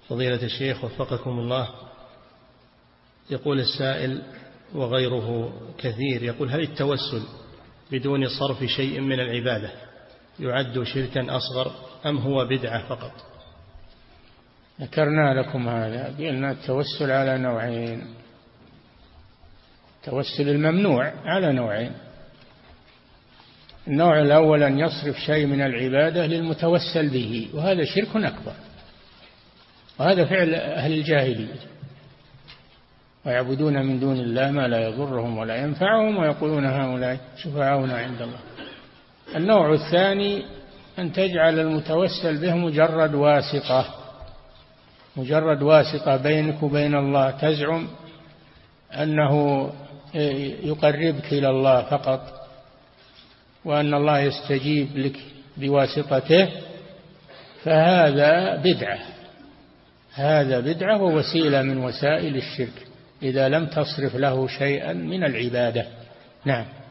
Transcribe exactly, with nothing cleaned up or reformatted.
فضيلة الشيخ وفقكم الله، يقول السائل وغيره كثير، يقول: هل التوسل بدون صرف شيء من العبادة يعد شركا أصغر أم هو بدعة فقط؟ ذكرنا لكم هذا، قلنا التوسل على نوعين. التوسل الممنوع على نوعين: النوع الأول أن يصرف شيء من العبادة للمتوسل به، وهذا شرك أكبر، وهذا فعل أهل الجاهلية، ويعبدون من دون الله ما لا يضرهم ولا ينفعهم ويقولون هؤلاء شفعاؤنا عند الله. النوع الثاني أن تجعل المتوسل به مجرد واسطة، مجرد واسطة بينك وبين الله، تزعم أنه يقربك إلى الله فقط، وأن الله يستجيب لك بواسطته، فهذا بدعة، هذا بدعة ووسيلة من وسائل الشرك إذا لم تصرف له شيئا من العبادة. نعم.